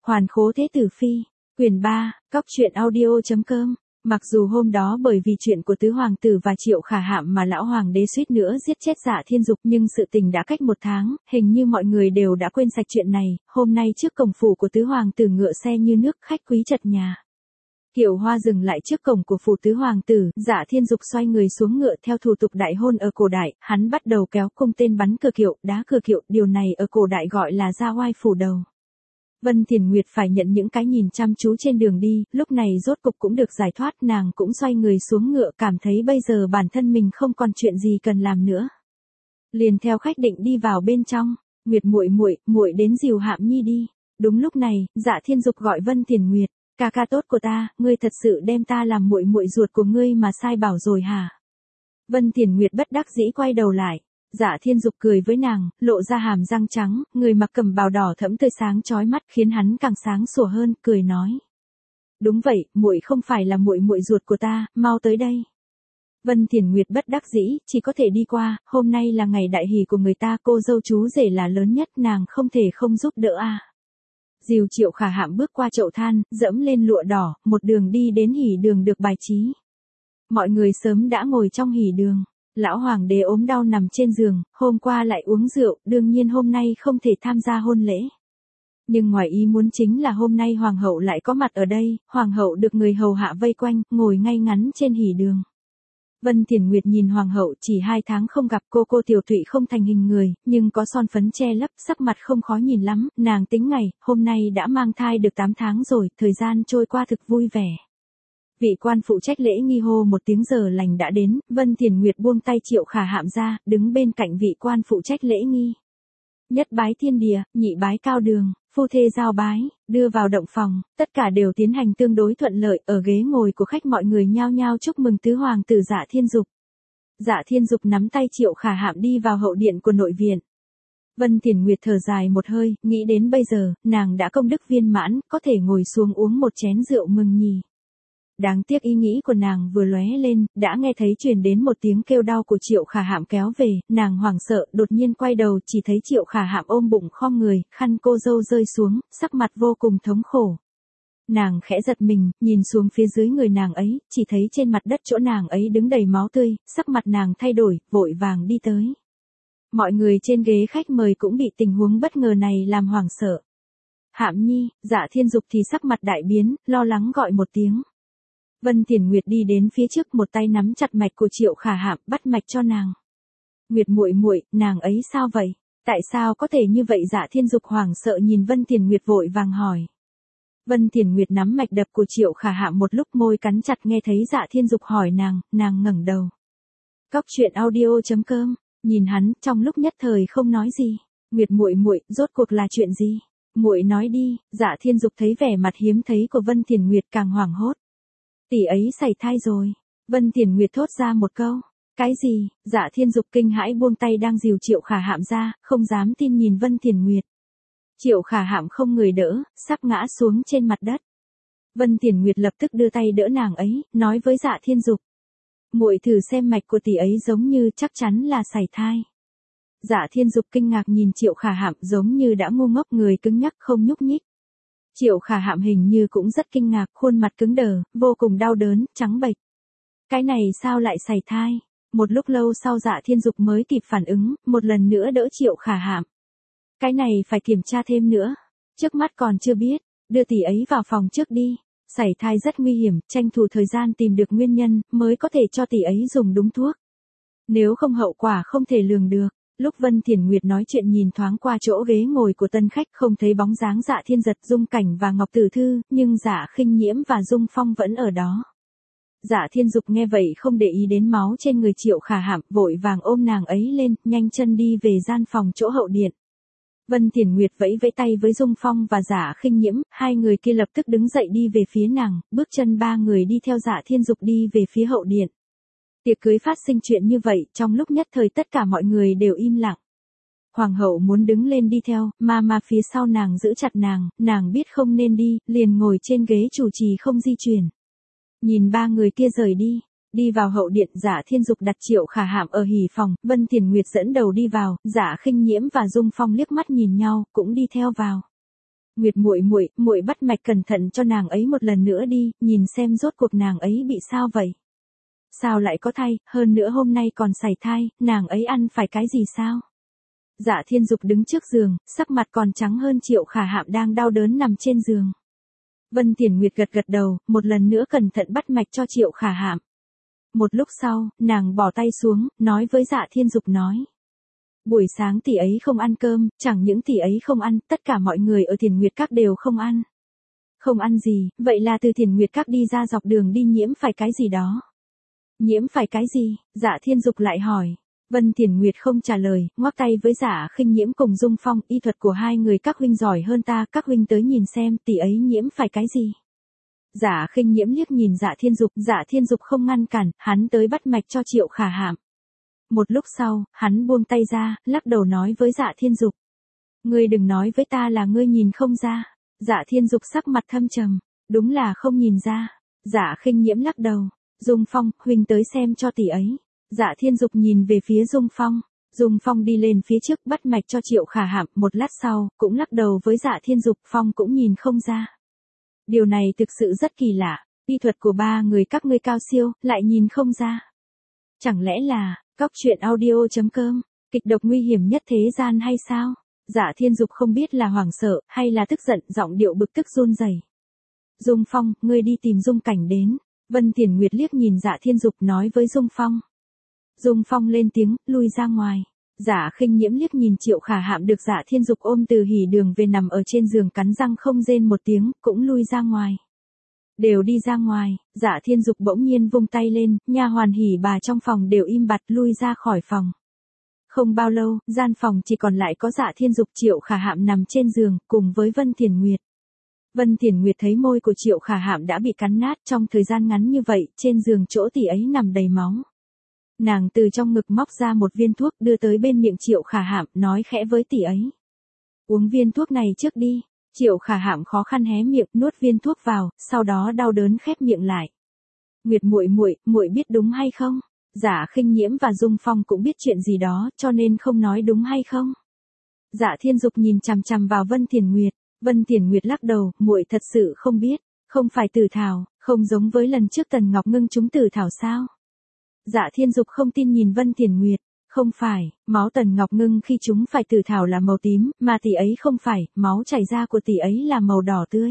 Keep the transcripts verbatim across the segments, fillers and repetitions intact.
Hoàn Khố Thế Tử Phi, quyển ba, cóc truyện audio.com. Mặc dù hôm đó bởi vì chuyện của tứ hoàng tử và Triệu Khả Hạm mà lão hoàng đế suýt nữa giết chết Dạ Thiên Dục, nhưng sự tình đã cách một tháng, hình như mọi người đều đã quên sạch chuyện này. Hôm nay trước cổng phủ của tứ hoàng tử ngựa xe như nước, khách quý chật nhà. Kiệu hoa dừng lại trước cổng của phủ tứ hoàng tử, Dạ Thiên Dục xoay người xuống ngựa theo thủ tục đại hôn ở cổ đại, hắn bắt đầu kéo cung tên bắn cờ kiệu, đá cờ kiệu, điều này ở cổ đại gọi là ra oai phủ đầu. Vân Thiền Nguyệt phải nhận những cái nhìn chăm chú trên đường đi, lúc này rốt cục cũng được giải thoát, nàng cũng xoay người xuống ngựa, cảm thấy bây giờ bản thân mình không còn chuyện gì cần làm nữa. Liền theo khách định đi vào bên trong, Nguyệt muội muội, muội đến dìu Hạm Nhi đi. Đúng lúc này, Dạ Thiên Dục gọi Vân Thiền Nguyệt, ca ca tốt của ta, ngươi thật sự đem ta làm muội muội ruột của ngươi mà sai bảo rồi hả? Vân Thiền Nguyệt bất đắc dĩ quay đầu lại. Dạ Thiên Dục cười với nàng, lộ ra hàm răng trắng, người mặc cẩm bào đỏ thẫm tươi sáng chói mắt khiến hắn càng sáng sủa hơn, cười nói: "Đúng vậy, muội không phải là muội muội ruột của ta, mau tới đây." Vân Thiền Nguyệt bất đắc dĩ, chỉ có thể đi qua, hôm nay là ngày đại hỷ của người ta, cô dâu chú rể là lớn nhất, nàng không thể không giúp đỡ a. À. Dìu Triệu Khả Hạm bước qua chậu than, dẫm lên lụa đỏ, một đường đi đến hỷ đường được bài trí. Mọi người sớm đã ngồi trong hỷ đường. Lão hoàng đế ốm đau nằm trên giường, hôm qua lại uống rượu, đương nhiên hôm nay không thể tham gia hôn lễ. Nhưng ngoài ý muốn chính là hôm nay hoàng hậu lại có mặt ở đây, hoàng hậu được người hầu hạ vây quanh, ngồi ngay ngắn trên hỷ đường. Vân Thiền Nguyệt nhìn hoàng hậu, chỉ hai tháng không gặp, cô cô tiểu thụy không thành hình người, nhưng có son phấn che lấp, sắc mặt không khó nhìn lắm, nàng tính ngày, hôm nay đã mang thai được tám tháng rồi, thời gian trôi qua thực vui vẻ. Vị quan phụ trách lễ nghi hô một tiếng giờ lành đã đến, Vân Thiền Nguyệt buông tay Triệu Khả Hạm ra, đứng bên cạnh vị quan phụ trách lễ nghi. Nhất bái thiên địa, nhị bái cao đường, phu thê giao bái, đưa vào động phòng, tất cả đều tiến hành tương đối thuận lợi, ở ghế ngồi của khách mọi người nhao nhao chúc mừng tứ hoàng tử Dạ Thiên Dục. Dạ Thiên Dục nắm tay Triệu Khả Hạm đi vào hậu điện của nội viện. Vân Thiền Nguyệt thở dài một hơi, nghĩ đến bây giờ, nàng đã công đức viên mãn, có thể ngồi xuống uống một chén rượu mừng nhì. Đáng tiếc ý nghĩ của nàng vừa lóe lên, đã nghe thấy truyền đến một tiếng kêu đau của Triệu Khả Hạm kéo về, nàng hoảng sợ, đột nhiên quay đầu, chỉ thấy Triệu Khả Hạm ôm bụng khom người, khăn cô dâu rơi xuống, sắc mặt vô cùng thống khổ. Nàng khẽ giật mình, nhìn xuống phía dưới người nàng ấy, chỉ thấy trên mặt đất chỗ nàng ấy đứng đầy máu tươi, sắc mặt nàng thay đổi, vội vàng đi tới. Mọi người trên ghế khách mời cũng bị tình huống bất ngờ này làm hoảng sợ. Hạm Nhi, Dạ Thiên Dục thì sắc mặt đại biến, lo lắng gọi một tiếng. Vân Thiền Nguyệt đi đến phía trước, một tay nắm chặt mạch của Triệu Khả Hạm, bắt mạch cho nàng. Nguyệt muội muội, nàng ấy sao vậy? Tại sao có thể như vậy? Dạ Thiên Dục hoảng sợ nhìn Vân Thiền Nguyệt vội vàng hỏi. Vân Thiền Nguyệt nắm mạch đập của Triệu Khả Hạm một lúc, môi cắn chặt, nghe thấy Dạ Thiên Dục hỏi nàng, nàng ngẩng đầu. Cóc truyện audio.com, nhìn hắn, trong lúc nhất thời không nói gì. Nguyệt muội muội, rốt cuộc là chuyện gì? Muội nói đi. Dạ Thiên Dục thấy vẻ mặt hiếm thấy của Vân Thiền Nguyệt càng hoảng hốt. Tỷ ấy sảy thai rồi. Vân Thiền Nguyệt thốt ra một câu. Cái gì? Dạ Thiên Dục kinh hãi buông tay đang dìu Triệu Khả Hạm ra, không dám tin nhìn Vân Thiền Nguyệt. Triệu Khả Hạm không người đỡ, sắp ngã xuống trên mặt đất. Vân Thiền Nguyệt lập tức đưa tay đỡ nàng ấy, nói với Dạ Thiên Dục. Muội thử xem mạch của tỷ ấy giống như chắc chắn là sảy thai. Dạ Thiên Dục kinh ngạc nhìn Triệu Khả Hạm, giống như đã ngu ngốc, người cứng nhắc không nhúc nhích. Triệu Khả Hạm hình như cũng rất kinh ngạc, khuôn mặt cứng đờ, vô cùng đau đớn, trắng bệch. Cái này sao lại sảy thai? Một lúc lâu sau Dạ Thiên Dục mới kịp phản ứng, một lần nữa đỡ Triệu Khả Hạm. Cái này phải kiểm tra thêm nữa. Trước mắt còn chưa biết, đưa tỷ ấy vào phòng trước đi. Sảy thai rất nguy hiểm, tranh thủ thời gian tìm được nguyên nhân, mới có thể cho tỷ ấy dùng đúng thuốc. Nếu không hậu quả không thể lường được. Lúc Vân Thiền Nguyệt nói chuyện nhìn thoáng qua chỗ ghế ngồi của tân khách, không thấy bóng dáng Dạ Thiên Giật, Dung Cảnh và Ngọc Tử Thư, nhưng Dạ Khinh Nhiễm và Dung Phong vẫn ở đó. Dạ Thiên Dục nghe vậy không để ý đến máu trên người Triệu Khả Hạm, vội vàng ôm nàng ấy lên, nhanh chân đi về gian phòng chỗ hậu điện. Vân Thiền Nguyệt vẫy vẫy tay với Dung Phong và Dạ Khinh Nhiễm, hai người kia lập tức đứng dậy đi về phía nàng, bước chân ba người đi theo Dạ Thiên Dục đi về phía hậu điện. Tiệc cưới phát sinh chuyện như vậy, trong lúc nhất thời tất cả mọi người đều im lặng. Hoàng hậu muốn đứng lên đi theo, mà mà phía sau nàng giữ chặt nàng, nàng biết không nên đi, liền ngồi trên ghế chủ trì không di chuyển. Nhìn ba người kia rời đi, đi vào hậu điện, Dạ Thiên Dục đặt Triệu Khả Hạm ở hỷ phòng, Vân Thiền Nguyệt dẫn đầu đi vào, Dạ Khinh Nhiễm và Dung Phong liếc mắt nhìn nhau, cũng đi theo vào. Nguyệt muội muội, muội bắt mạch cẩn thận cho nàng ấy một lần nữa đi, nhìn xem rốt cuộc nàng ấy bị sao vậy. Sao lại có thai, hơn nữa hôm nay còn sảy thai, nàng ấy ăn phải cái gì sao? Dạ Thiên Dục đứng trước giường, sắc mặt còn trắng hơn Triệu Khả Hạm đang đau đớn nằm trên giường. Vân Tiền Nguyệt gật gật đầu, một lần nữa cẩn thận bắt mạch cho Triệu Khả Hạm. Một lúc sau, nàng bỏ tay xuống, nói với Dạ Thiên Dục nói. Buổi sáng tỷ ấy không ăn cơm, chẳng những tỷ ấy không ăn, tất cả mọi người ở Thiền Nguyệt Các đều không ăn. Không ăn gì, vậy là từ Thiền Nguyệt Các đi ra dọc đường đi nhiễm phải cái gì đó. Nhiễm phải cái gì? Dạ Thiên Dục lại hỏi. Vân Thiền Nguyệt không trả lời, ngoắc tay với Dạ Khinh Nhiễm cùng Dung Phong, y thuật của hai người các huynh giỏi hơn ta, các huynh tới nhìn xem tỷ ấy nhiễm phải cái gì. Dạ Khinh Nhiễm liếc nhìn Dạ Thiên Dục, Dạ Thiên Dục không ngăn cản, hắn tới bắt mạch cho Triệu Khả Hạm. Một lúc sau, hắn buông tay ra, lắc đầu nói với Dạ Thiên Dục. Ngươi đừng nói với ta là ngươi nhìn không ra. Dạ Thiên Dục sắc mặt thâm trầm, đúng là không nhìn ra. Dạ Khinh Nhiễm lắc đầu. Dung Phong, huynh tới xem cho tỷ ấy. Dạ Thiên Dục nhìn về phía Dung Phong. Dung Phong đi lên phía trước bắt mạch cho Triệu Khả Hạm, một lát sau, cũng lắc đầu với Dạ Thiên Dục, Phong cũng nhìn không ra. Điều này thực sự rất kỳ lạ, y thuật của ba người các ngươi cao siêu, lại nhìn không ra. Chẳng lẽ là, Cóc Truyện Audio chấm com, kịch độc nguy hiểm nhất thế gian hay sao? Dạ Thiên Dục không biết là hoảng sợ, hay là tức giận, giọng điệu bực tức run rẩy. Dung Phong, ngươi đi tìm Dung Cảnh đến. Vân Tiền Nguyệt liếc nhìn Dạ Thiên Dục nói với Dung Phong. Dung Phong lên tiếng, lui ra ngoài. Dạ Khinh Nhiễm liếc nhìn Triệu Khả Hạm được Dạ Thiên Dục ôm từ hỉ đường về nằm ở trên giường cắn răng không rên một tiếng, cũng lui ra ngoài. Đều đi ra ngoài, Dạ Thiên Dục bỗng nhiên vung tay lên, nha hoàn hỉ bà trong phòng đều im bặt lui ra khỏi phòng. Không bao lâu, gian phòng chỉ còn lại có Dạ Thiên Dục, Triệu Khả Hạm nằm trên giường, cùng với Vân Thiền Nguyệt. Vân Thiền Nguyệt thấy môi của Triệu Khả Hạm đã bị cắn nát trong thời gian ngắn như vậy, trên giường chỗ tỷ ấy nằm đầy máu. Nàng từ trong ngực móc ra một viên thuốc đưa tới bên miệng Triệu Khả Hạm, nói khẽ với tỷ ấy. Uống viên thuốc này trước đi. Triệu Khả Hạm khó khăn hé miệng, nuốt viên thuốc vào, sau đó đau đớn khép miệng lại. Nguyệt muội muội, muội biết đúng hay không? Dạ Khinh Nhiễm và Dung Phong cũng biết chuyện gì đó, cho nên không nói đúng hay không? Dạ Thiên Dục nhìn chằm chằm vào Vân Thiền Nguyệt. Vân Thiền Nguyệt lắc đầu, muội thật sự không biết, không phải tử thảo, không giống với lần trước Tần Ngọc Ngưng trúng tử thảo sao? Dạ Thiên Dục không tin nhìn Vân Thiền Nguyệt, không phải, máu Tần Ngọc Ngưng khi chúng phải tử thảo là màu tím, mà tỷ ấy không phải, máu chảy ra của tỷ ấy là màu đỏ tươi.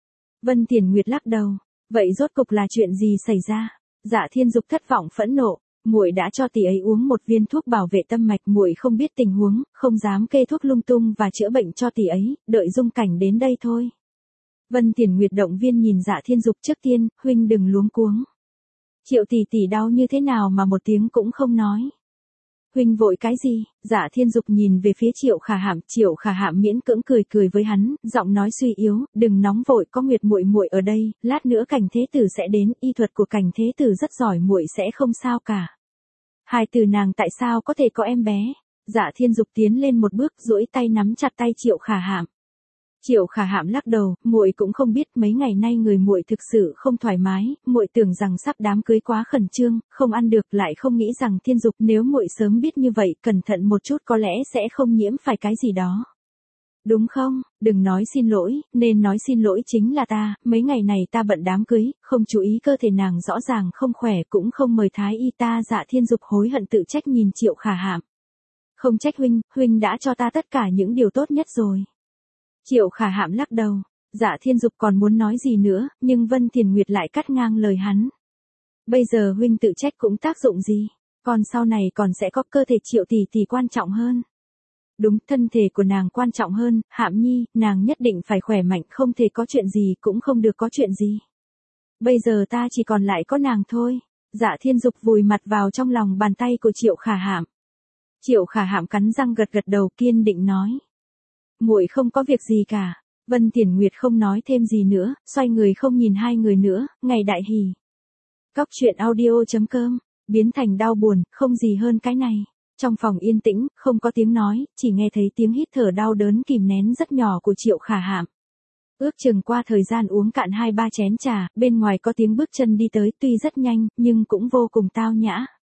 Vân Thiền Nguyệt lắc đầu, vậy rốt cục là chuyện gì xảy ra? Dạ Thiên Dục thất vọng phẫn nộ. Muội đã cho tỷ ấy uống một viên thuốc bảo vệ tâm mạch, muội không biết tình huống, không dám kê thuốc lung tung và chữa bệnh cho tỷ ấy, đợi Dung Cảnh đến đây thôi. Vân Tiền Nguyệt động viên nhìn Dạ Thiên Dục, trước tiên, huynh đừng luống cuống. Triệu tỷ tỷ đau như thế nào mà một tiếng cũng không nói. Huynh vội cái gì? Dạ Thiên Dục nhìn về phía Triệu Khả Hạm, Triệu Khả Hạm miễn cưỡng cười cười với hắn, giọng nói suy yếu, đừng nóng vội, có Nguyệt muội muội ở đây, lát nữa Cảnh Thế Tử sẽ đến, y thuật của Cảnh Thế Tử rất giỏi, muội sẽ không sao cả. Hai từ nàng tại sao có thể có em bé? Dạ Thiên Dục tiến lên một bước, duỗi tay nắm chặt tay Triệu Khả Hạm. Triệu Khả Hạm lắc đầu, muội cũng không biết, mấy ngày nay người muội thực sự không thoải mái, muội tưởng rằng sắp đám cưới quá khẩn trương, không ăn được, lại không nghĩ rằng Thiên Dục, nếu muội sớm biết như vậy, cẩn thận một chút có lẽ sẽ không nhiễm phải cái gì đó. Đúng không? Đừng nói xin lỗi, nên nói xin lỗi chính là ta, mấy ngày này ta bận đám cưới, không chú ý cơ thể nàng rõ ràng không khỏe, cũng không mời thái y ta. Dạ Thiên Dục hối hận tự trách nhìn Triệu Khả Hạm. Không trách huynh, huynh đã cho ta tất cả những điều tốt nhất rồi. Triệu Khả Hạm lắc đầu. Dạ Thiên Dục còn muốn nói gì nữa, nhưng Vân Thiền Nguyệt lại cắt ngang lời hắn. Bây giờ huynh tự trách cũng tác dụng gì, còn sau này còn sẽ có cơ thể Triệu tỷ tỷ quan trọng hơn. Đúng, thân thể của nàng quan trọng hơn, Hạm Nhi, nàng nhất định phải khỏe mạnh, không thể có chuyện gì, cũng không được có chuyện gì. Bây giờ ta chỉ còn lại có nàng thôi. Dạ Thiên Dục vùi mặt vào trong lòng bàn tay của Triệu Khả Hạm. Triệu Khả Hạm cắn răng gật gật đầu, kiên định nói. Muội không có việc gì cả. Vân Thiền Nguyệt không nói thêm gì nữa, xoay người không nhìn hai người nữa, ngày đại hỷ. Cóc Truyện Audio chấm com, biến thành đau buồn, không gì hơn cái này. Trong phòng yên tĩnh, không có tiếng nói, chỉ nghe thấy tiếng hít thở đau đớn kìm nén rất nhỏ của Triệu Khả Hạm. Ước chừng qua thời gian uống cạn hai ba chén trà, bên ngoài có tiếng bước chân đi tới, tuy rất nhanh, nhưng cũng vô cùng tao nhã.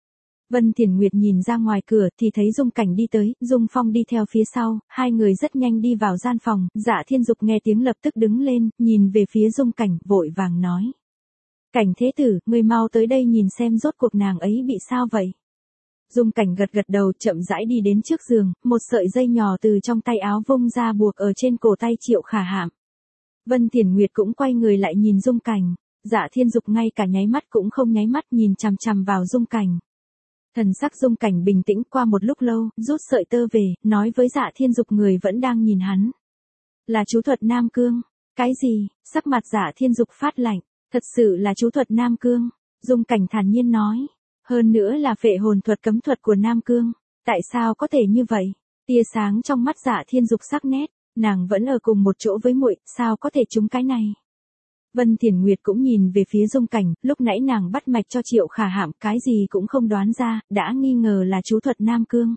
Vân Thiển Nguyệt nhìn ra ngoài cửa thì thấy Dung Cảnh đi tới, Dung Phong đi theo phía sau, hai người rất nhanh đi vào gian phòng, Dạ Thiên Dục nghe tiếng lập tức đứng lên, nhìn về phía Dung Cảnh, vội vàng nói. Cảnh thế tử, người mau tới đây nhìn xem rốt cuộc nàng ấy bị sao vậy. Dung Cảnh gật gật đầu chậm rãi đi đến trước giường, một sợi dây nhỏ từ trong tay áo vung ra buộc ở trên cổ tay Triệu Khả Hạm. Vân Thiển Nguyệt cũng quay người lại nhìn Dung Cảnh, Dạ Thiên Dục ngay cả nháy mắt cũng không nháy mắt nhìn chằm chằm vào Dung Cảnh. Thần sắc Dung Cảnh bình tĩnh qua một lúc lâu, rút sợi tơ về, nói với Dạ Thiên Dục người vẫn đang nhìn hắn. Là chú thuật Nam Cương. Cái gì? Sắc mặt Dạ Thiên Dục phát lạnh. Thật sự là chú thuật Nam Cương. Dung Cảnh thản nhiên nói. Hơn nữa là phệ hồn thuật cấm thuật của Nam Cương. Tại sao có thể như vậy? Tia sáng trong mắt Dạ Thiên Dục sắc nét. Nàng vẫn ở cùng một chỗ với muội, sao có thể trúng cái này? Vân Thiển Nguyệt cũng nhìn về phía Dung Cảnh, lúc nãy nàng bắt mạch cho Triệu Khả Hạm cái gì cũng không đoán ra, đã nghi ngờ là chú thuật Nam Cương.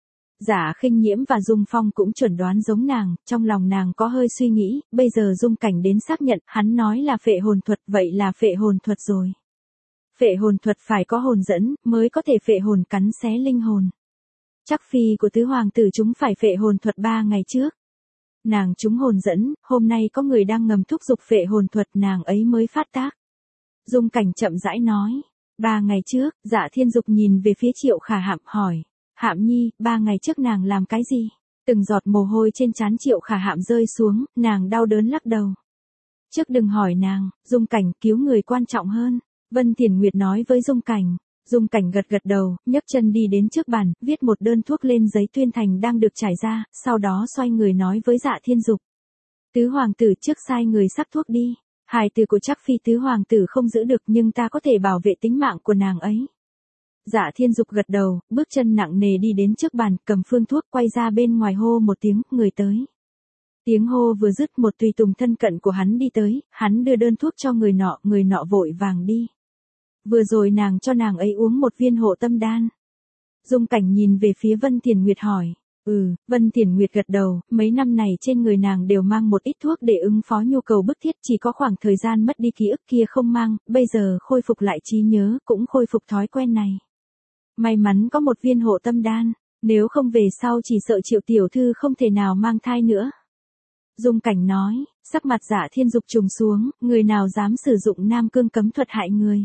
Giả Khinh Nhiễm và Dung Phong cũng chuẩn đoán giống nàng, trong lòng nàng có hơi suy nghĩ, bây giờ Dung Cảnh đến xác nhận, hắn nói là phệ hồn thuật, vậy là phệ hồn thuật rồi. Phệ hồn thuật phải có hồn dẫn, mới có thể phệ hồn cắn xé linh hồn. Chắc phi của tứ hoàng tử chúng phải phệ hồn thuật ba ngày trước. Nàng trúng hồn dẫn, hôm nay có người đang ngầm thúc giục phệ hồn thuật nàng ấy mới phát tác. Dung Cảnh chậm rãi nói, ba ngày trước, Dạ Thiên Dục nhìn về phía Triệu Khả Hạm hỏi, Hạm Nhi, ba ngày trước nàng làm cái gì? Từng giọt mồ hôi trên trán Triệu Khả Hạm rơi xuống, nàng đau đớn lắc đầu. Trước đừng hỏi nàng, Dung Cảnh cứu người quan trọng hơn, Vân Thiển Nguyệt nói với Dung Cảnh. Dung Cảnh gật gật đầu, nhấc chân đi đến trước bàn, viết một đơn thuốc lên giấy tuyên thành đang được trải ra, sau đó xoay người nói với Dạ Thiên Dục. Tứ hoàng tử trước sai người sắc thuốc đi, hài tử của chắc phi tứ hoàng tử không giữ được nhưng ta có thể bảo vệ tính mạng của nàng ấy. Dạ Thiên Dục gật đầu, bước chân nặng nề đi đến trước bàn, cầm phương thuốc quay ra bên ngoài hô một tiếng, người tới. Tiếng hô vừa dứt một tùy tùng thân cận của hắn đi tới, hắn đưa đơn thuốc cho người nọ, người nọ vội vàng đi. Vừa rồi nàng cho nàng ấy uống một viên hộ tâm đan. Dung Cảnh nhìn về phía Vân Thiển Nguyệt hỏi. Ừ, Vân Thiển Nguyệt gật đầu, mấy năm này trên người nàng đều mang một ít thuốc để ứng phó nhu cầu bức thiết, chỉ có khoảng thời gian mất đi ký ức kia không mang, bây giờ khôi phục lại trí nhớ, cũng khôi phục thói quen này. May mắn có một viên hộ tâm đan, nếu không về sau chỉ sợ Triệu tiểu thư không thể nào mang thai nữa. Dung Cảnh nói, sắc mặt Dạ Thiên Dục trùng xuống, người nào dám sử dụng Nam Cương cấm thuật hại người.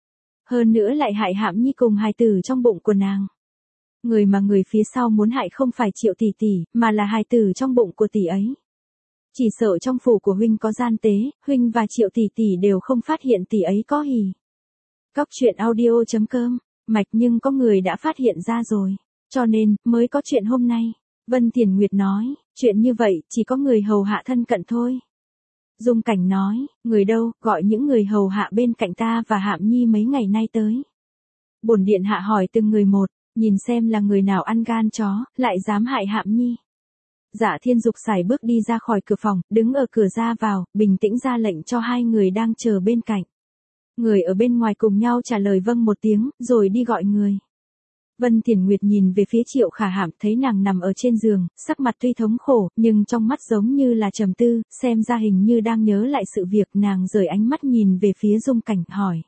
Hơn nữa lại hại Hạm Nhi cùng hài tử trong bụng của nàng. Người mà người phía sau muốn hại không phải Triệu tỷ tỷ, mà là hài tử trong bụng của tỷ ấy. Chỉ sợ trong phủ của huynh có gian tế, huynh và Triệu tỷ tỷ đều không phát hiện tỷ ấy có hỉ. Cóc truyện audio chấm com, mạch nhưng có người đã phát hiện ra rồi, cho nên mới có chuyện hôm nay. Vân Thiển Nguyệt nói, chuyện như vậy chỉ có người hầu hạ thân cận thôi. Dung Cảnh nói, người đâu, gọi những người hầu hạ bên cạnh ta và Hạm Nhi mấy ngày nay tới. Bổn điện hạ hỏi từng người một, nhìn xem là người nào ăn gan chó, lại dám hại Hạm Nhi. Dạ Thiên Dục sải bước đi ra khỏi cửa phòng, đứng ở cửa ra vào, bình tĩnh ra lệnh cho hai người đang chờ bên cạnh. Người ở bên ngoài cùng nhau trả lời vâng một tiếng, rồi đi gọi người. Vân Thiển Nguyệt nhìn về phía Triệu Khả Hạm, thấy nàng nằm ở trên giường, sắc mặt tuy thống khổ, nhưng trong mắt giống như là trầm tư, xem ra hình như đang nhớ lại sự việc. Nàng rời ánh mắt nhìn về phía Dung Cảnh, hỏi.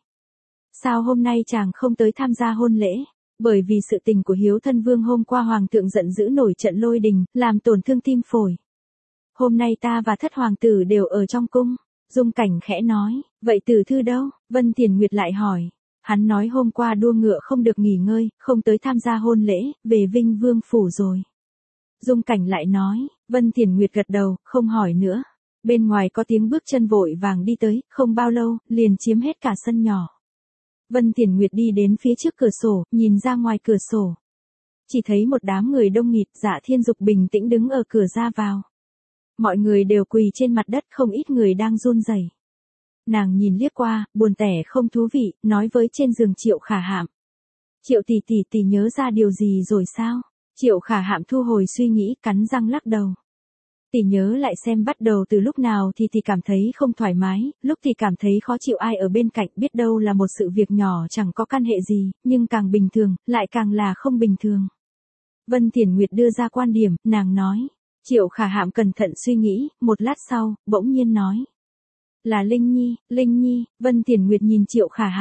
Sao hôm nay chàng không tới tham gia hôn lễ? Bởi vì sự tình của Hiếu Thân Vương hôm qua hoàng thượng giận dữ nổi trận lôi đình, làm tổn thương tim phổi. Hôm nay ta và thất hoàng tử đều ở trong cung. Dung Cảnh khẽ nói, vậy tử thư đâu? Vân Thiển Nguyệt lại hỏi. Hắn nói hôm qua đua ngựa không được nghỉ ngơi, không tới tham gia hôn lễ, về Vinh Vương phủ rồi. Dung Cảnh lại nói, Vân Thiển Nguyệt gật đầu, không hỏi nữa. Bên ngoài có tiếng bước chân vội vàng đi tới, không bao lâu, liền chiếm hết cả sân nhỏ. Vân Thiển Nguyệt đi đến phía trước cửa sổ, nhìn ra ngoài cửa sổ. Chỉ thấy một đám người đông nghịt, Dạ Thiên Dục bình tĩnh đứng ở cửa ra vào. Mọi người đều quỳ trên mặt đất, không ít người đang run rẩy. Nàng nhìn liếc qua, buồn tẻ không thú vị, nói với trên giường Triệu Khả Hạm. Triệu tỷ tỷ tỷ nhớ ra điều gì rồi sao? Triệu Khả Hạm thu hồi suy nghĩ, cắn răng lắc đầu. Tỷ nhớ lại xem bắt đầu từ lúc nào thì tỷ cảm thấy không thoải mái, lúc thì cảm thấy khó chịu ai ở bên cạnh, biết đâu là một sự việc nhỏ chẳng có căn hệ gì, nhưng càng bình thường, lại càng là không bình thường. Vân Thiển Nguyệt đưa ra quan điểm, nàng nói. Triệu Khả Hạm cẩn thận suy nghĩ, một lát sau, bỗng nhiên nói. Là Linh Nhi, Linh Nhi, Vân Thiển Nguyệt nhìn Triệu Khả Hạm.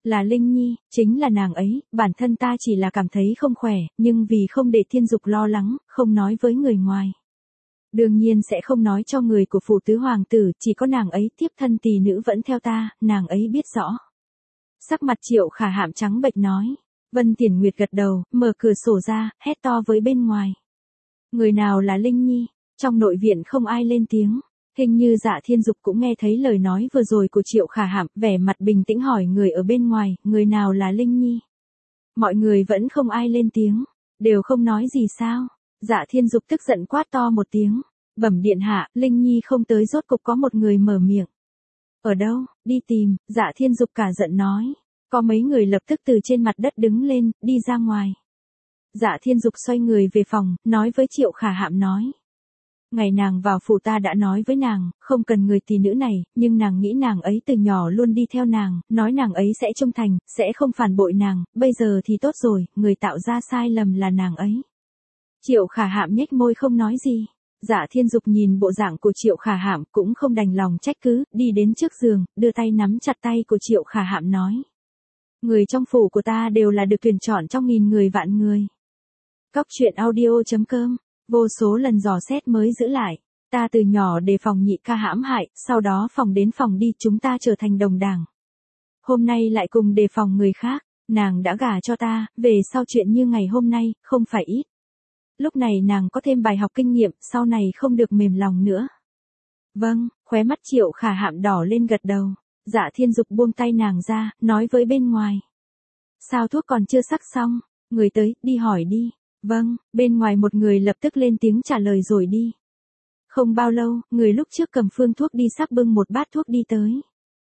Là Linh Nhi, chính là nàng ấy, bản thân ta chỉ là cảm thấy không khỏe, nhưng vì không để Thiên Dục lo lắng, không nói với người ngoài. Đương nhiên sẽ không nói cho người của phủ tứ hoàng tử, chỉ có nàng ấy tiếp thân tỳ nữ vẫn theo ta, nàng ấy biết rõ. Sắc mặt Triệu Khả Hạm trắng bệch nói. Vân Tiền Nguyệt gật đầu, mở cửa sổ ra, hét to với bên ngoài. Người nào là Linh Nhi? Trong nội viện không ai lên tiếng. Hình như Dạ Thiên Dục cũng nghe thấy lời nói vừa rồi của Triệu Khả Hạm, vẻ mặt bình tĩnh hỏi người ở bên ngoài, người nào là Linh Nhi? Mọi người vẫn không ai lên tiếng, đều không nói gì sao? Dạ Thiên Dục tức giận quát to một tiếng, bẩm điện hạ, Linh Nhi không tới, rốt cục có một người mở miệng. Ở đâu, đi tìm, Dạ Thiên Dục cả giận nói. Có mấy người lập tức từ trên mặt đất đứng lên, đi ra ngoài. Dạ Thiên Dục xoay người về phòng, nói với Triệu Khả Hạm nói. Ngày nàng vào phủ ta đã nói với nàng, không cần người tỷ nữ này, nhưng nàng nghĩ nàng ấy từ nhỏ luôn đi theo nàng, nói nàng ấy sẽ trung thành, sẽ không phản bội nàng, bây giờ thì tốt rồi, người tạo ra sai lầm là nàng ấy. Triệu Khả Hạm nhếch môi không nói gì. Dạ Thiên Dục nhìn bộ dạng của Triệu Khả Hạm cũng không đành lòng trách cứ, đi đến trước giường, đưa tay nắm chặt tay của Triệu Khả Hạm nói. Người trong phủ của ta đều là được tuyển chọn trong nghìn người vạn người. Cóc truyện audio chấm com, vô số lần dò xét mới giữ lại. Ta từ nhỏ đề phòng nhị ca hãm hại, sau đó phòng đến phòng đi, chúng ta trở thành đồng đảng. Hôm nay lại cùng đề phòng người khác, nàng đã gả cho ta, về sau chuyện như ngày hôm nay, không phải ít. Lúc này nàng có thêm bài học kinh nghiệm, sau này không được mềm lòng nữa. Vâng, khóe mắt Triệu Khả Hạm đỏ lên gật đầu. Dạ Thiên Dục buông tay nàng ra, nói với bên ngoài. Sao thuốc còn chưa sắc xong? Người tới, đi hỏi đi. Vâng, bên ngoài một người lập tức lên tiếng trả lời rồi đi. Không bao lâu, người lúc trước cầm phương thuốc đi sắp bưng một bát thuốc đi tới.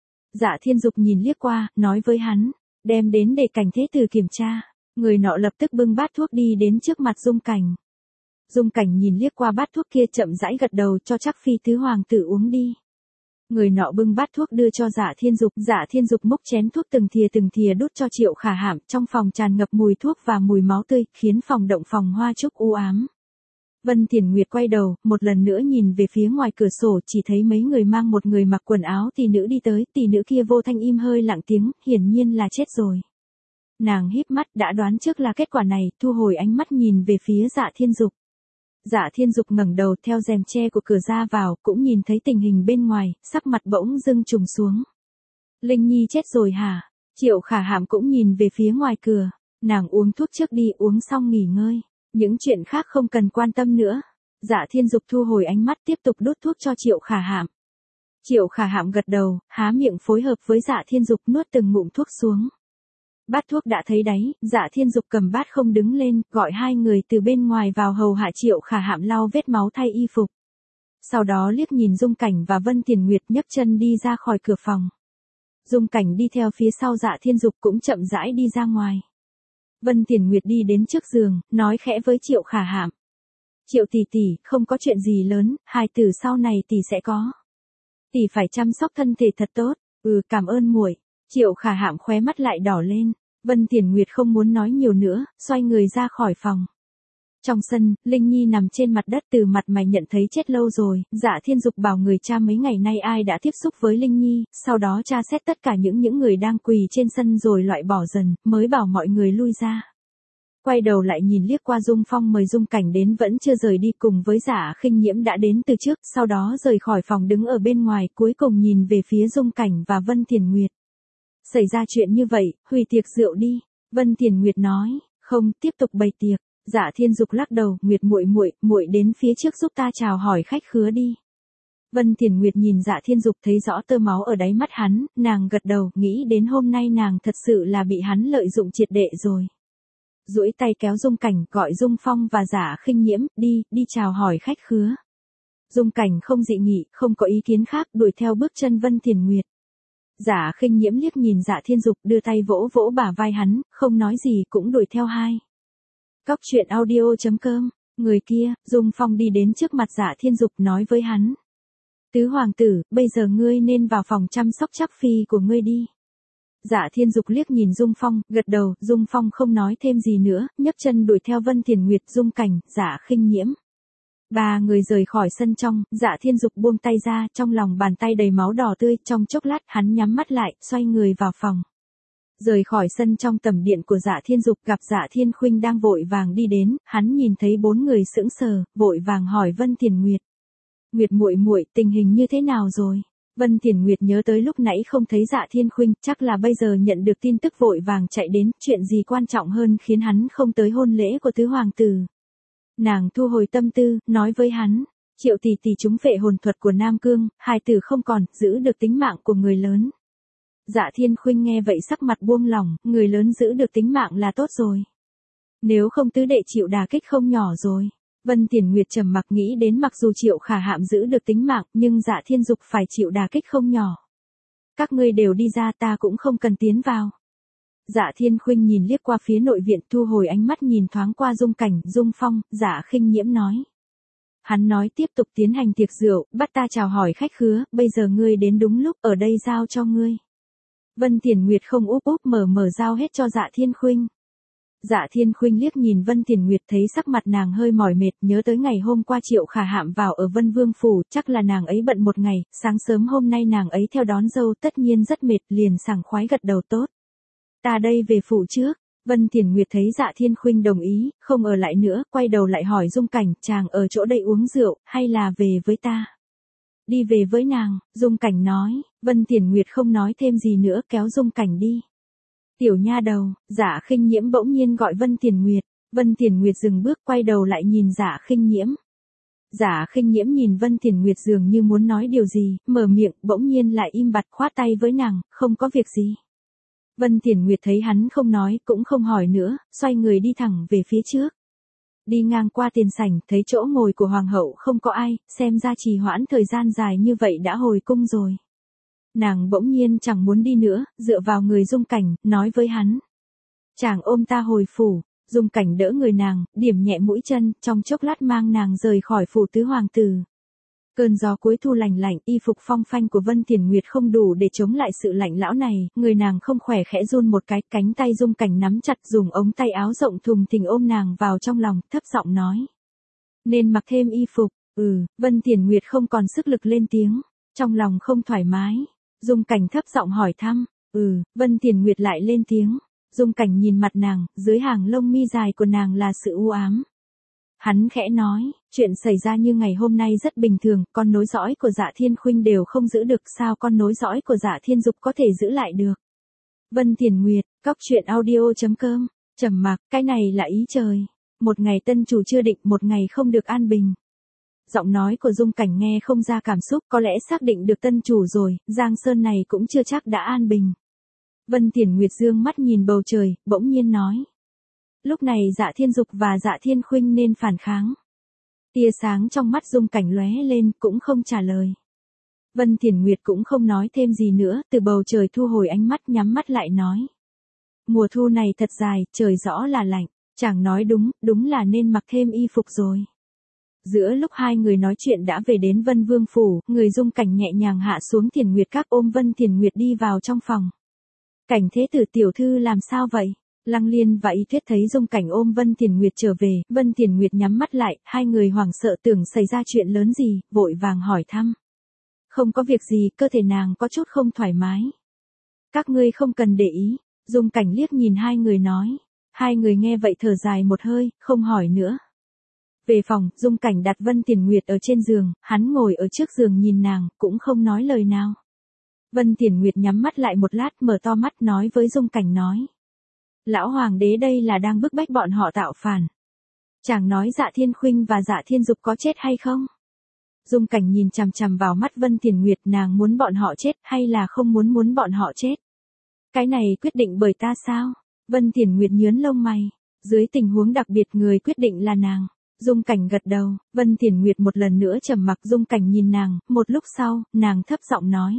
Dạ Thiên Dục nhìn liếc qua, nói với hắn, đem đến để Cảnh Thế Tử kiểm tra. Người nọ lập tức bưng bát thuốc đi đến trước mặt Dung Cảnh. Dung Cảnh nhìn liếc qua bát thuốc kia chậm rãi gật đầu cho chắc phi tứ hoàng tử uống đi. Người nọ bưng bát thuốc đưa cho Dạ Thiên Dục, Dạ Thiên Dục múc chén thuốc từng thìa từng thìa đút cho Triệu Khả Hạm, trong phòng tràn ngập mùi thuốc và mùi máu tươi, khiến phòng động phòng hoa trúc u ám. Vân Thiển Nguyệt quay đầu, một lần nữa nhìn về phía ngoài cửa sổ, chỉ thấy mấy người mang một người mặc quần áo tỷ nữ đi tới, tỷ nữ kia vô thanh im hơi lặng tiếng, hiển nhiên là chết rồi. Nàng híp mắt đã đoán trước là kết quả này, thu hồi ánh mắt nhìn về phía Dạ Thiên Dục. Dạ Thiên Dục ngẩng đầu theo rèm tre của cửa ra vào, cũng nhìn thấy tình hình bên ngoài, sắc mặt bỗng dưng trùng xuống. Linh Nhi chết rồi hả? Triệu Khả Hạm cũng nhìn về phía ngoài cửa. Nàng uống thuốc trước đi, uống xong nghỉ ngơi. Những chuyện khác không cần quan tâm nữa. Dạ Thiên Dục thu hồi ánh mắt tiếp tục đút thuốc cho Triệu Khả Hạm. Triệu Khả Hạm gật đầu, há miệng phối hợp với Dạ Thiên Dục nuốt từng ngụm thuốc xuống. Bát thuốc đã thấy đáy, Dạ Thiên Dục cầm bát không đứng lên, gọi hai người từ bên ngoài vào hầu hạ Triệu Khả Hạm lau vết máu thay y phục. Sau đó liếc nhìn Dung Cảnh và Vân Tiền Nguyệt nhấc chân đi ra khỏi cửa phòng. Dung Cảnh đi theo phía sau Dạ Thiên Dục cũng chậm rãi đi ra ngoài. Vân Tiền Nguyệt đi đến trước giường, nói khẽ với Triệu Khả Hạm. Triệu tỷ tỷ, không có chuyện gì lớn, hài tử sau này tỷ sẽ có. Tỷ phải chăm sóc thân thể thật tốt. Ừ, cảm ơn muội. Triệu Khả Hạm khóe mắt lại đỏ lên. Vân Tiền Nguyệt không muốn nói nhiều nữa, xoay người ra khỏi phòng. Trong sân, Linh Nhi nằm trên mặt đất, từ mặt mày nhận thấy chết lâu rồi. Dạ Thiên Dục bảo người cha mấy ngày nay ai đã tiếp xúc với Linh Nhi, sau đó tra xét tất cả những những người đang quỳ trên sân rồi loại bỏ dần, mới bảo mọi người lui ra. Quay đầu lại nhìn liếc qua Dung Phong mời Dung Cảnh đến vẫn chưa rời đi, cùng với Dạ Khinh Nhiễm đã đến từ trước, sau đó rời khỏi phòng đứng ở bên ngoài, cuối cùng nhìn về phía Dung Cảnh và Vân Tiền Nguyệt. Xảy ra chuyện như vậy, hủy tiệc rượu đi. Vân Tiền Nguyệt nói, không, tiếp tục bày tiệc. Dạ Thiên Dục lắc đầu, Nguyệt muội muội, muội đến phía trước giúp ta chào hỏi khách khứa đi. Vân Tiền Nguyệt nhìn Dạ Thiên Dục thấy rõ tơ máu ở đáy mắt hắn, nàng gật đầu, nghĩ đến hôm nay nàng thật sự là bị hắn lợi dụng triệt đệ rồi. Duỗi tay kéo Dung Cảnh, gọi Dung Phong và Dạ Khinh Nhiễm, đi, đi chào hỏi khách khứa. Dung Cảnh không dị nghị, không có ý kiến khác, đuổi theo bước chân Vân Tiền Nguyệt. Dạ Khinh Nhiễm liếc nhìn Dạ Thiên Dục, đưa tay vỗ vỗ bả vai hắn, không nói gì cũng đuổi theo hai. Cóc truyện audio chấm com, người kia, Dung Phong đi đến trước mặt Dạ Thiên Dục nói với hắn. Tứ hoàng tử, bây giờ ngươi nên vào phòng chăm sóc chắc phi của ngươi đi. Dạ Thiên Dục liếc nhìn Dung Phong, gật đầu, Dung Phong không nói thêm gì nữa, nhấc chân đuổi theo Vân Tiền Nguyệt, Dung Cảnh, Dạ Khinh Nhiễm. Ba người rời khỏi sân trong, Dạ Thiên Dục buông tay ra, trong lòng bàn tay đầy máu đỏ tươi, trong chốc lát hắn nhắm mắt lại, xoay người vào phòng. Rời khỏi sân trong tầm điện của Dạ Thiên Dục, gặp Dạ Thiên Khuynh đang vội vàng đi đến, hắn nhìn thấy bốn người sững sờ, vội vàng hỏi Vân Tiền Nguyệt. Nguyệt muội muội, tình hình như thế nào rồi? Vân Tiền Nguyệt nhớ tới lúc nãy không thấy Dạ Thiên Khuynh, chắc là bây giờ nhận được tin tức vội vàng chạy đến, chuyện gì quan trọng hơn khiến hắn không tới hôn lễ của tứ hoàng tử. Nàng thu hồi tâm tư, nói với hắn, Triệu tỷ tỷ trúng phệ hồn thuật của Nam Cương, hài tử không còn, giữ được tính mạng của người lớn. Dạ Thiên Khuynh nghe vậy sắc mặt buông lỏng, người lớn giữ được tính mạng là tốt rồi. Nếu không tứ đệ chịu đả kích không nhỏ rồi. Vân Tiền Nguyệt trầm mặc nghĩ đến mặc dù Triệu Khả Hạm giữ được tính mạng, nhưng Dạ Thiên Dục phải chịu đả kích không nhỏ. Các ngươi đều đi ra, ta cũng không cần tiến vào. Dạ Thiên Khuynh nhìn liếc qua phía nội viện, thu hồi ánh mắt nhìn thoáng qua Dung Cảnh, Dung Phong, Dạ Khinh Nhiễm nói. Hắn nói tiếp tục tiến hành tiệc rượu, bắt ta chào hỏi khách khứa, bây giờ ngươi đến đúng lúc, ở đây giao cho ngươi. Vân Tiền Nguyệt không úp úp mở mở giao hết cho Dạ Thiên Khuynh. Dạ Thiên Khuynh liếc nhìn Vân Tiền Nguyệt thấy sắc mặt nàng hơi mỏi mệt, nhớ tới ngày hôm qua Triệu Khả Hạm vào ở Vân Vương Phủ, chắc là nàng ấy bận một ngày, sáng sớm hôm nay nàng ấy theo đón dâu tất nhiên rất mệt, liền sảng khoái gật đầu tốt. Ta đây về phủ trước. Vân Tiền Nguyệt thấy Dạ Thiên Khuynh đồng ý, không ở lại nữa, quay đầu lại hỏi Dung Cảnh, chàng ở chỗ đây uống rượu, hay là về với ta? Đi về với nàng, Dung Cảnh nói. Vân Tiền Nguyệt không nói thêm gì nữa, kéo Dung Cảnh đi. Tiểu nha đầu, Dạ Khinh Nhiễm bỗng nhiên gọi Vân Tiền Nguyệt. Vân Tiền Nguyệt dừng bước, quay đầu lại nhìn Dạ Khinh Nhiễm. Dạ Khinh Nhiễm nhìn Vân Tiền Nguyệt dường như muốn nói điều gì, mở miệng, bỗng nhiên lại im bặt, khoát tay với nàng, không có việc gì. Vân Tiền Nguyệt thấy hắn không nói, cũng không hỏi nữa, xoay người đi thẳng về phía trước. Đi ngang qua tiền sảnh, thấy chỗ ngồi của hoàng hậu không có ai, xem ra trì hoãn thời gian dài như vậy đã hồi cung rồi. Nàng bỗng nhiên chẳng muốn đi nữa, dựa vào người Dung Cảnh, nói với hắn. Chàng ôm ta hồi phủ. Dung Cảnh đỡ người nàng, điểm nhẹ mũi chân, trong chốc lát mang nàng rời khỏi phủ tứ hoàng tử. Cơn gió cuối thu lành lạnh, y phục phong phanh của Vân Tiền Nguyệt không đủ để chống lại sự lạnh lão này, người nàng không khỏe khẽ run một cái, cánh tay Dung Cảnh nắm chặt, dùng ống tay áo rộng thùng thình ôm nàng vào trong lòng, thấp giọng nói. Nên mặc thêm y phục. Ừ, Vân Tiền Nguyệt không còn sức lực lên tiếng, trong lòng không thoải mái. Dung Cảnh thấp giọng hỏi thăm. Ừ, Vân Tiền Nguyệt lại lên tiếng. Dung Cảnh nhìn mặt nàng, dưới hàng lông mi dài của nàng là sự u ám. Hắn khẽ nói, chuyện xảy ra như ngày hôm nay rất bình thường, con nối dõi của Dạ Thiên Khuynh đều không giữ được, sao con nối dõi của Dạ Thiên Dục có thể giữ lại được. Vân Tiền Nguyệt, cóc truyện audio chấm com, trầm mặc, cái này là ý trời. Một ngày tân chủ chưa định, một ngày không được an bình. Giọng nói của Dung Cảnh nghe không ra cảm xúc, có lẽ xác định được tân chủ rồi, Giang Sơn này cũng chưa chắc đã an bình. Vân Tiền Nguyệt dương mắt nhìn bầu trời, bỗng nhiên nói. Lúc này Dạ Thiên Dục và Dạ Thiên Khuynh nên phản kháng. Tia sáng trong mắt Dung Cảnh lóe lên, cũng không trả lời. Vân Tiền Nguyệt cũng không nói thêm gì nữa, từ bầu trời thu hồi ánh mắt, nhắm mắt lại nói. Mùa thu này thật dài, trời rõ là lạnh, chàng nói đúng, đúng là nên mặc thêm y phục rồi. Giữa lúc hai người nói chuyện đã về đến Vân Vương Phủ, người Dung Cảnh nhẹ nhàng hạ xuống Tiền Nguyệt Các, ôm Vân Tiền Nguyệt đi vào trong phòng. Cảnh thế tử tiểu thư làm sao vậy? Lăng Liên và Y Tuyết thấy Dung Cảnh ôm Vân Tiền Nguyệt trở về, Vân Tiền Nguyệt nhắm mắt lại, hai người hoảng sợ tưởng xảy ra chuyện lớn gì, vội vàng hỏi thăm. Không có việc gì, cơ thể nàng có chút không thoải mái. Các ngươi không cần để ý. Dung Cảnh liếc nhìn hai người nói. Hai người nghe vậy thở dài một hơi, không hỏi nữa. Về phòng, Dung Cảnh đặt Vân Tiền Nguyệt ở trên giường, hắn ngồi ở trước giường nhìn nàng, cũng không nói lời nào. Vân Tiền Nguyệt nhắm mắt lại một lát, mở to mắt nói với Dung Cảnh nói. Lão Hoàng đế đây là đang bức bách bọn họ tạo phản. Chàng nói Dạ Thiên Khuynh và Dạ Thiên Dục có chết hay không? Dung Cảnh nhìn chằm chằm vào mắt Vân Tiền Nguyệt, nàng muốn bọn họ chết hay là không muốn muốn bọn họ chết? Cái này quyết định bởi ta sao? Vân Tiền Nguyệt nhướng lông mày. Dưới tình huống đặc biệt người quyết định là nàng. Dung Cảnh gật đầu, Vân Tiền Nguyệt một lần nữa trầm mặc. Dung Cảnh nhìn nàng, một lúc sau, nàng thấp giọng nói.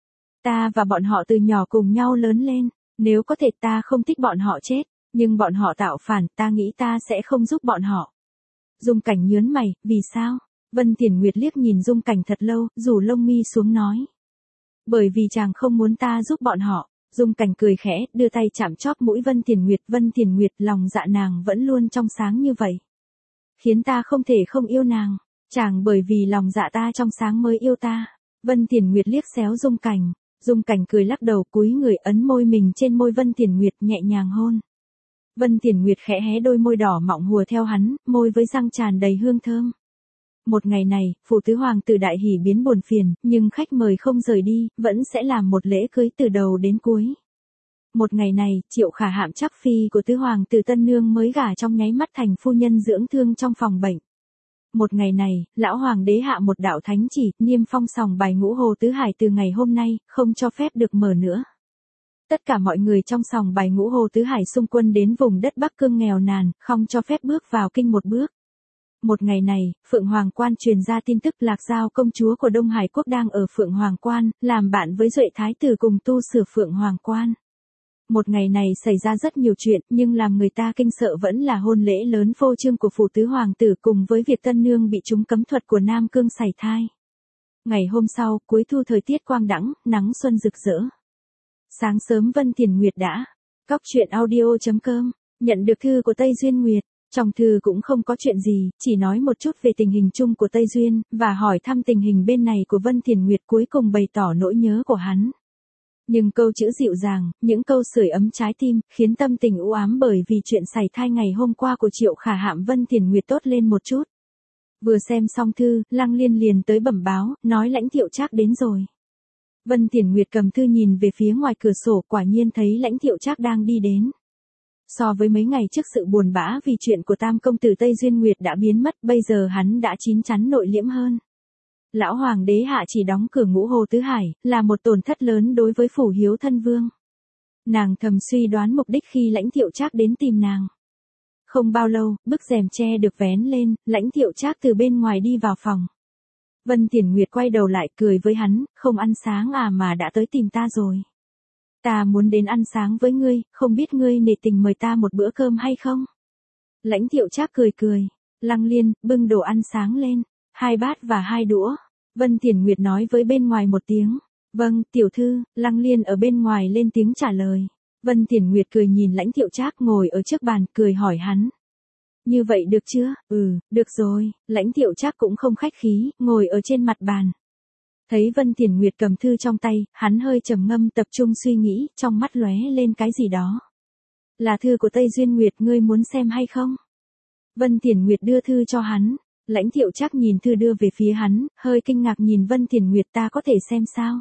Ta và bọn họ từ nhỏ cùng nhau lớn lên, nếu có thể ta không thích bọn họ chết, nhưng bọn họ tạo phản, ta nghĩ ta sẽ không giúp bọn họ. Dung Cảnh nhướng mày, vì sao? Vân Tiền Nguyệt liếc nhìn Dung Cảnh thật lâu, rủ lông mi xuống nói. Bởi vì chàng không muốn ta giúp bọn họ. Dung Cảnh cười khẽ, đưa tay chạm chóp mũi Vân Tiền Nguyệt. Vân Tiền Nguyệt, lòng dạ nàng vẫn luôn trong sáng như vậy. Khiến ta không thể không yêu nàng. Chàng bởi vì lòng dạ ta trong sáng mới yêu ta. Vân Tiền Nguyệt liếc xéo Dung Cảnh. Dung Cảnh cười lắc đầu cúi người ấn môi mình trên môi Vân Tiền Nguyệt nhẹ nhàng hôn. Vân Tiền Nguyệt khẽ hé đôi môi đỏ mọng hùa theo hắn, môi với răng tràn đầy hương thơm. Một ngày này, phủ tứ hoàng tử đại hỉ biến buồn phiền, nhưng khách mời không rời đi, vẫn sẽ làm một lễ cưới từ đầu đến cuối. Một ngày này, Triệu Khả Hạm chắc phi của tứ hoàng tử tân nương mới gả trong nháy mắt thành phu nhân dưỡng thương trong phòng bệnh. Một ngày này, lão hoàng đế hạ một đạo thánh chỉ, niêm phong sòng bài Ngũ Hồ Tứ Hải từ ngày hôm nay, không cho phép được mở nữa. Tất cả mọi người trong sòng bài Ngũ Hồ Tứ Hải xung quân đến vùng đất Bắc Cương nghèo nàn, không cho phép bước vào kinh một bước. Một ngày này, Phượng Hoàng Quan truyền ra tin tức Lạc Giao công chúa của Đông Hải quốc đang ở Phượng Hoàng Quan, làm bạn với Duệ Thái tử cùng tu sửa Phượng Hoàng Quan. Một ngày này xảy ra rất nhiều chuyện, nhưng làm người ta kinh sợ vẫn là hôn lễ lớn phô trương của phủ tứ hoàng tử cùng với việc tân nương bị trúng cấm thuật của Nam Cương sảy thai. Ngày hôm sau, cuối thu thời tiết quang đãng, nắng xuân rực rỡ. Sáng sớm Vân Tiền Nguyệt đã cóc truyện audio chấm com nhận được thư của Tây Duyên Nguyệt. Trong thư cũng không có chuyện gì, chỉ nói một chút về tình hình chung của Tây Duyên, và hỏi thăm tình hình bên này của Vân Tiền Nguyệt, cuối cùng bày tỏ nỗi nhớ của hắn. Nhưng câu chữ dịu dàng, những câu sưởi ấm trái tim, khiến tâm tình u ám bởi vì chuyện sảy thai ngày hôm qua của Triệu Khả Hạm Vân Tiền Nguyệt tốt lên một chút. Vừa xem xong thư, Lăng Liên liền tới bẩm báo, nói Lãnh Thiệu Trác đến rồi. Vân Tiền Nguyệt cầm thư nhìn về phía ngoài cửa sổ, quả nhiên thấy Lãnh Thiệu Trác đang đi đến. So với mấy ngày trước sự buồn bã vì chuyện của tam công tử Tây Duyên Nguyệt đã biến mất, bây giờ hắn đã chín chắn nội liễm hơn. Lão hoàng đế hạ chỉ đóng cửa Ngũ Hồ Tứ Hải, là một tổn thất lớn đối với phủ Hiếu thân vương. Nàng thầm suy đoán mục đích khi Lãnh Thiệu Trác đến tìm nàng. Không bao lâu, bức rèm tre được vén lên, Lãnh Thiệu Trác từ bên ngoài đi vào phòng. Vân Tiền Nguyệt quay đầu lại cười với hắn, không ăn sáng à mà đã tới tìm ta rồi. Ta muốn đến ăn sáng với ngươi, không biết ngươi nể tình mời ta một bữa cơm hay không? Lãnh Thiệu Trác cười cười. Lăng Liên, bưng đồ ăn sáng lên. Hai bát và hai đũa. Vân Tiền Nguyệt nói với bên ngoài một tiếng. Vâng, tiểu thư. Lăng Liên ở bên ngoài lên tiếng trả lời. Vân Tiền Nguyệt cười nhìn Lãnh Thiệu Trác ngồi ở trước bàn, cười hỏi hắn. Như vậy được chưa? Ừ, được rồi. Lãnh Thiệu Trác cũng không khách khí, ngồi ở trên mặt bàn. Thấy Vân Tiền Nguyệt cầm thư trong tay, hắn hơi trầm ngâm tập trung suy nghĩ, trong mắt lóe lên cái gì đó. Là thư của Tây Duyên Nguyệt, ngươi muốn xem hay không? Vân Tiền Nguyệt đưa thư cho hắn. Lãnh Thiệu Trác nhìn thư đưa về phía hắn, hơi kinh ngạc nhìn Vân Tiền Nguyệt, ta có thể xem sao?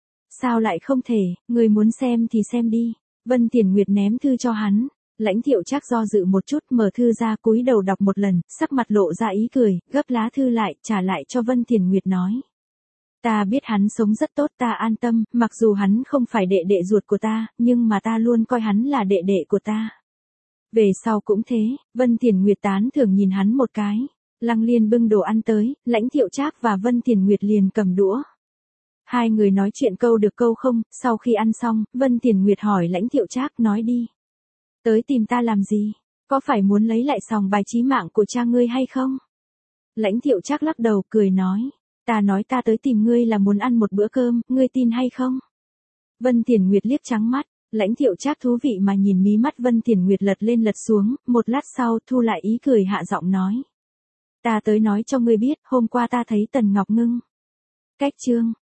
Sao lại không thể, ngươi muốn xem thì xem đi. Vân Tiền Nguyệt ném thư cho hắn. Lãnh Thiệu Trác do dự một chút, mở thư ra cúi đầu đọc một lần, sắc mặt lộ ra ý cười, gấp lá thư lại, trả lại cho Vân Tiền Nguyệt nói. Ta biết hắn sống rất tốt, ta an tâm, mặc dù hắn không phải đệ đệ ruột của ta, nhưng mà ta luôn coi hắn là đệ đệ của ta. Về sau cũng thế. Vân Tiền Nguyệt tán thưởng nhìn hắn một cái. Lăng Liên bưng đồ ăn tới, Lãnh Thiệu Trác và Vân Tiền Nguyệt liền cầm đũa. Hai người nói chuyện câu được câu không, sau khi ăn xong, Vân Tiền Nguyệt hỏi Lãnh Thiệu Trác, nói đi. Tới tìm ta làm gì? Có phải muốn lấy lại sòng bài chí mạng của cha ngươi hay không? Lãnh Thiệu Trác lắc đầu cười nói. Ta nói ta tới tìm ngươi là muốn ăn một bữa cơm, ngươi tin hay không? Vân Tiền Nguyệt liếc trắng mắt. Lãnh Thiệu Trác thú vị mà nhìn mí mắt Vân Tiền Nguyệt lật lên lật xuống, một lát sau thu lại ý cười hạ giọng nói. Ta tới nói cho ngươi biết, hôm qua ta thấy Tần Ngọc Ngưng. Cách chương.